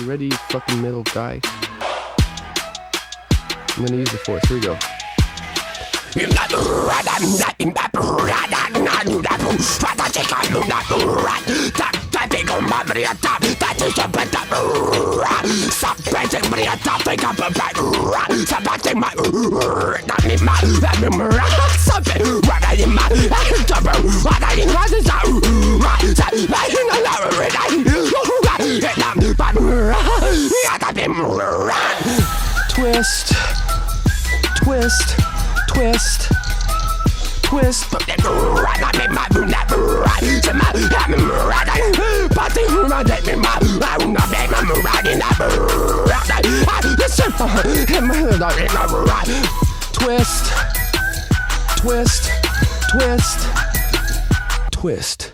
You ready, you fucking middle guy? I'm gonna use the force. Here we go. Twist, twist, twist, twist. Twist, twist, twist, twist.